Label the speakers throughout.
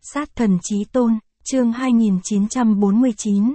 Speaker 1: Sát thần chí tôn, chương 2949,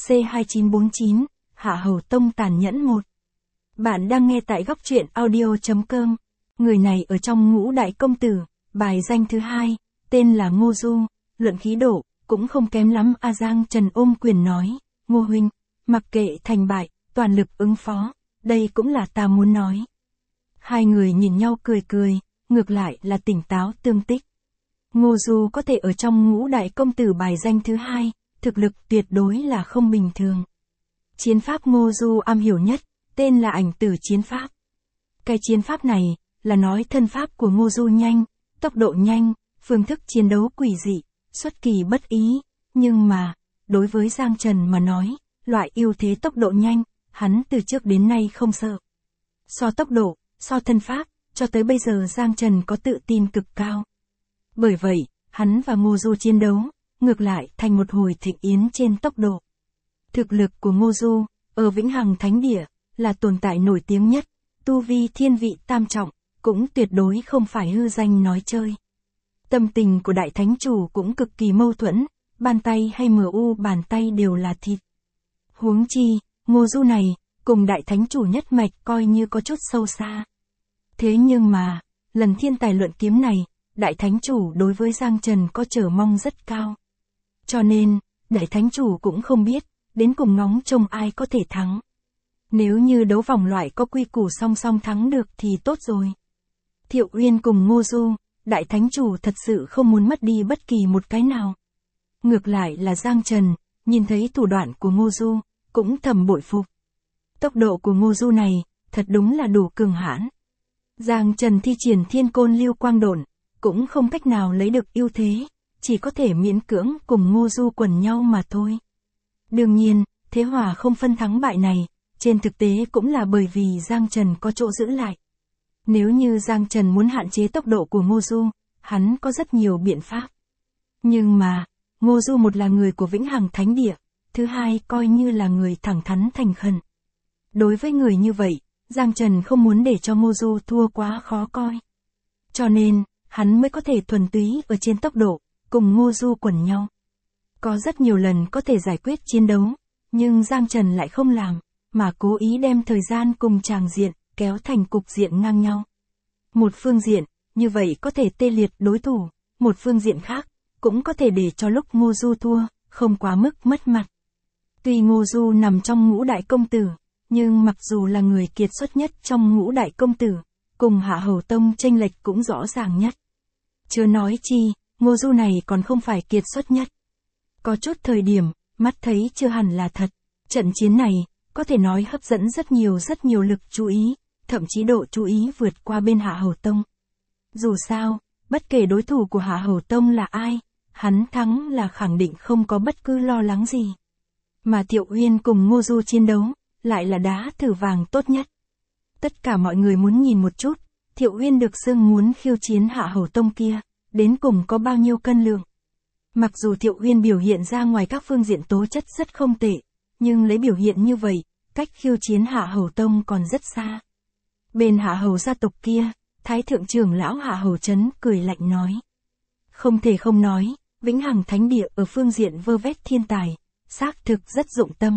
Speaker 1: C2949, Hạ Hầu Tông tàn nhẫn 1. Bạn đang nghe tại góc truyện audio.com. Người này ở trong ngũ đại công tử, bài danh thứ 2, tên là Ngô Du, luận khí độ, cũng không kém lắm. A Giang Trần ôm quyền nói, Ngô huynh, mặc kệ thành bại, toàn lực ứng phó, đây cũng là ta muốn nói. Hai người nhìn nhau cười cười, ngược lại là tỉnh táo tương tích. Ngô Du có thể ở trong ngũ đại công tử bài danh thứ 2, thực lực tuyệt đối là không bình thường. Chiến pháp Ngô Du am hiểu nhất, tên là ảnh tử chiến pháp. Cái chiến pháp này, là nói thân pháp của Ngô Du nhanh, tốc độ nhanh, phương thức chiến đấu quỷ dị, xuất kỳ bất ý, nhưng mà, đối với Giang Trần mà nói, loại ưu thế tốc độ nhanh, hắn từ trước đến nay không sợ. So tốc độ, so thân pháp, cho tới bây giờ Giang Trần có tự tin cực cao. Bởi vậy, hắn và Ngô Du chiến đấu, ngược lại thành một hồi thịnh yến trên tốc độ. Thực lực của Ngô Du, ở Vĩnh Hằng Thánh Địa, là tồn tại nổi tiếng nhất, tu vi thiên vị tam trọng, cũng tuyệt đối không phải hư danh nói chơi. Tâm tình của Đại Thánh Chủ cũng cực kỳ mâu thuẫn, bàn tay hay MU bàn tay đều là thịt. Huống chi, Ngô Du này, cùng Đại Thánh Chủ nhất mạch coi như có chút sâu xa. Thế nhưng mà, lần thiên tài luận kiếm này, Đại Thánh Chủ đối với Giang Trần có chờ mong rất cao. Cho nên, Đại Thánh Chủ cũng không biết, đến cùng ngóng trông ai có thể thắng. Nếu như đấu vòng loại có quy củ song song thắng được thì tốt rồi. Thiệu Uyên cùng Ngô Du, Đại Thánh Chủ thật sự không muốn mất đi bất kỳ một cái nào. Ngược lại là Giang Trần, nhìn thấy thủ đoạn của Ngô Du, cũng thầm bội phục. Tốc độ của Ngô Du này, thật đúng là đủ cường hãn. Giang Trần thi triển Thiên Côn Lưu Quang Độn, cũng không cách nào lấy được ưu thế, chỉ có thể miễn cưỡng cùng Ngô Du quần nhau mà thôi. Đương nhiên, thế hòa không phân thắng bại này, trên thực tế cũng là bởi vì Giang Trần có chỗ giữ lại. Nếu như Giang Trần muốn hạn chế tốc độ của Ngô Du, hắn có rất nhiều biện pháp. Nhưng mà, Ngô Du một là người của Vĩnh Hằng Thánh Địa, thứ hai coi như là người thẳng thắn thành khẩn. Đối với người như vậy, Giang Trần không muốn để cho Ngô Du thua quá khó coi. Cho nên, hắn mới có thể thuần túy ở trên tốc độ, cùng Ngô Du quần nhau. Có rất nhiều lần có thể giải quyết chiến đấu, nhưng Giang Trần lại không làm, mà cố ý đem thời gian cùng tràng diện, kéo thành cục diện ngang nhau. Một phương diện, như vậy có thể tê liệt đối thủ, một phương diện khác, cũng có thể để cho lúc Ngô Du thua, không quá mức mất mặt. Tuy Ngô Du nằm trong ngũ đại công tử, nhưng mặc dù là người kiệt xuất nhất trong ngũ đại công tử, cùng Hạ Hầu Tông chênh lệch cũng rõ ràng nhất. Chớ nói chi, Ngô Du này còn không phải kiệt xuất nhất. Có chút thời điểm, mắt thấy chưa hẳn là thật. Trận chiến này, có thể nói hấp dẫn rất nhiều lực chú ý, thậm chí độ chú ý vượt qua bên Hạ Hầu Tông. Dù sao, bất kể đối thủ của Hạ Hầu Tông là ai, hắn thắng là khẳng định không có bất cứ lo lắng gì. Mà Thiệu Uyên cùng Ngô Du chiến đấu, lại là đá thử vàng tốt nhất. Tất cả mọi người muốn nhìn một chút, Thiệu Uyên được xưng muốn khiêu chiến Hạ Hầu Tông kia, đến cùng có bao nhiêu cân lượng. Mặc dù Thiệu Uyên biểu hiện ra ngoài các phương diện tố chất rất không tệ, nhưng lấy biểu hiện như vậy, cách khiêu chiến Hạ Hầu Tông còn rất xa. Bên Hạ Hầu gia tộc kia, Thái thượng trưởng lão Hạ Hầu Trấn cười lạnh nói. Không thể không nói, Vĩnh Hằng Thánh Địa ở phương diện vơ vét thiên tài, xác thực rất dụng tâm.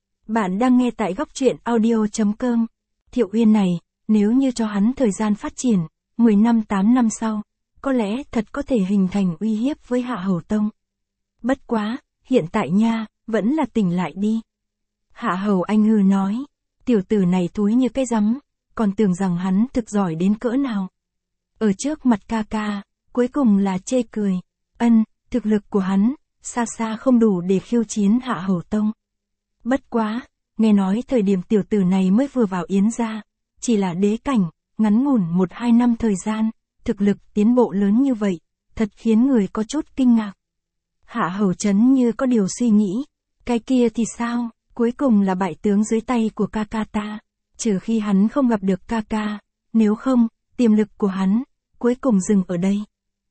Speaker 1: Bạn đang nghe tại góc truyện audio.com. Thiệu Uyên này, nếu như cho hắn thời gian phát triển, 10 năm 8 năm sau, có lẽ thật có thể hình thành uy hiếp với Hạ Hầu Tông. Bất quá, hiện tại nha, vẫn là tỉnh lại đi. Hạ Hầu Anh hừ nói, tiểu tử này thúi như cái rắm, còn tưởng rằng hắn thực giỏi đến cỡ nào. Ở trước mặt ca ca, cuối cùng là chê cười, thực lực của hắn, xa xa không đủ để khiêu chiến Hạ Hầu Tông. Bất quá, nghe nói thời điểm tiểu tử này mới vừa vào Yến gia, chỉ là đế cảnh, ngắn ngủn 1-2 năm thời gian, thực lực tiến bộ lớn như vậy, thật khiến người có chút kinh ngạc. Hạ Hầu Trấn như có điều suy nghĩ, cái kia thì sao, cuối cùng là bại tướng dưới tay của ca ca ta, trừ khi hắn không gặp được ca ca, nếu không, tiềm lực của hắn, cuối cùng dừng ở đây.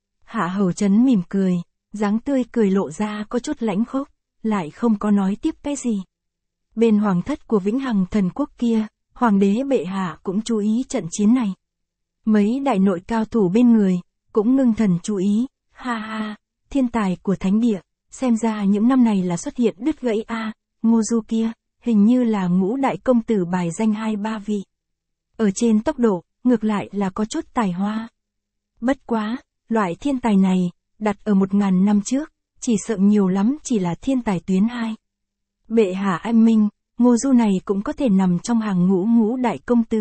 Speaker 1: Hạ Hầu Trấn mỉm cười, dáng tươi cười lộ ra có chút lãnh khốc, lại không có nói tiếp cái gì. Bên hoàng thất của Vĩnh Hằng Thần Quốc kia, hoàng đế bệ hạ cũng chú ý trận chiến này. Mấy đại nội cao thủ bên người, cũng ngưng thần chú ý, ha ha, thiên tài của thánh địa, xem ra những năm này là xuất hiện đứt gãy a. Ngô Du kia, hình như là ngũ đại công tử bài danh 2-3 vị. Ở trên tốc độ, ngược lại là có chút tài hoa. Bất quá, loại thiên tài này, đặt ở 1000 năm trước, chỉ sợ nhiều lắm chỉ là thiên tài tuyến 2. Bệ hạ anh minh, Ngô Du này cũng có thể nằm trong hàng ngũ đại công tử.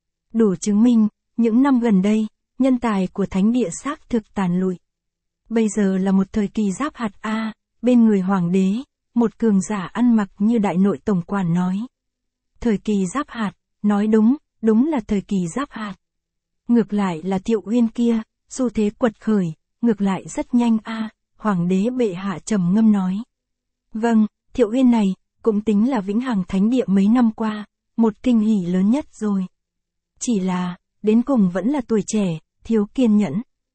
Speaker 1: Đủ chứng minh, những năm gần đây, nhân tài của thánh địa xác thực tàn lụi. Bây giờ là một thời kỳ giáp hạt a, bên người hoàng đế, một cường giả ăn mặc như đại nội tổng quản nói. Thời kỳ giáp hạt, nói đúng là thời kỳ giáp hạt. Ngược lại là Thiệu Uyên kia, xu thế quật khởi, ngược lại rất nhanh a, hoàng đế bệ hạ trầm ngâm nói. Vâng, Thiệu Uyên này, cũng tính là vĩnh hằng thánh địa mấy năm qua, một kinh hỉ lớn nhất rồi. Chỉ là, đến cùng vẫn là tuổi trẻ, thiếu kiên nhẫn.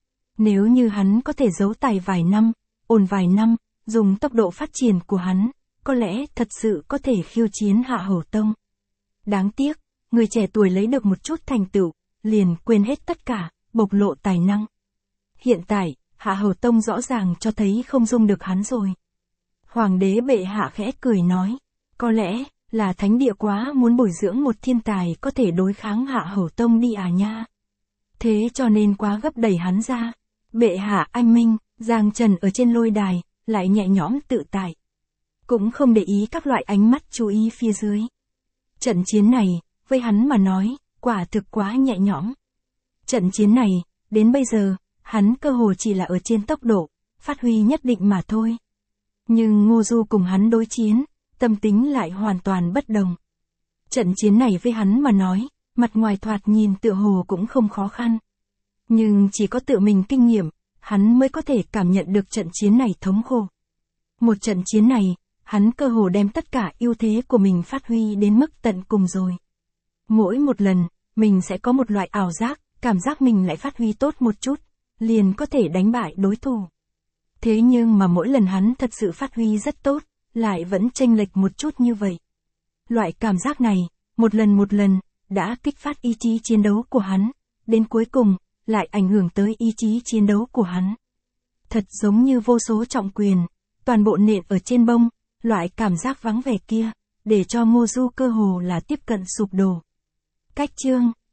Speaker 1: Nếu như hắn có thể giấu tài vài năm, ổn vài năm, dùng tốc độ phát triển của hắn, có lẽ thật sự có thể khiêu chiến Hạ Hầu Tông. Đáng tiếc, người trẻ tuổi lấy được một chút thành tựu, liền quên hết tất cả, bộc lộ tài năng. Hiện tại, Hạ Hầu Tông rõ ràng cho thấy không dung được hắn rồi. Hoàng đế bệ hạ khẽ cười nói, có lẽ là thánh địa quá muốn bồi dưỡng một thiên tài có thể đối kháng Hạ Hầu Tông đi à nha. Thế cho nên quá gấp đẩy hắn ra. Bệ hạ anh minh, Giang Trần ở trên lôi đài, lại nhẹ nhõm tự tại. Cũng không để ý các loại ánh mắt chú ý phía dưới. Trận chiến này, với hắn mà nói, quả thực quá nhẹ nhõm. Trận chiến này, đến bây giờ, hắn cơ hồ chỉ là ở trên tốc độ, phát huy nhất định mà thôi. Nhưng Ngô Du cùng hắn đối chiến, tâm tính lại hoàn toàn bất đồng. Trận chiến này với hắn mà nói, mặt ngoài thoạt nhìn tựa hồ cũng không khó khăn. Nhưng chỉ có tự mình kinh nghiệm, hắn mới có thể cảm nhận được trận chiến này thống khổ. Một trận chiến này, hắn cơ hồ đem tất cả ưu thế của mình phát huy đến mức tận cùng rồi. Mỗi một lần, mình sẽ có một loại ảo giác, cảm giác mình lại phát huy tốt một chút, liền có thể đánh bại đối thủ. Thế nhưng mà mỗi lần hắn thật sự phát huy rất tốt, lại vẫn chênh lệch một chút như vậy. Loại cảm giác này, một lần, đã kích phát ý chí chiến đấu của hắn, đến cuối cùng, lại ảnh hưởng tới ý chí chiến đấu của hắn. Thật giống như vô số trọng quyền, toàn bộ nện ở trên bông, loại cảm giác vắng vẻ kia, để cho Ngô Du cơ hồ là tiếp cận sụp đổ. Cách chương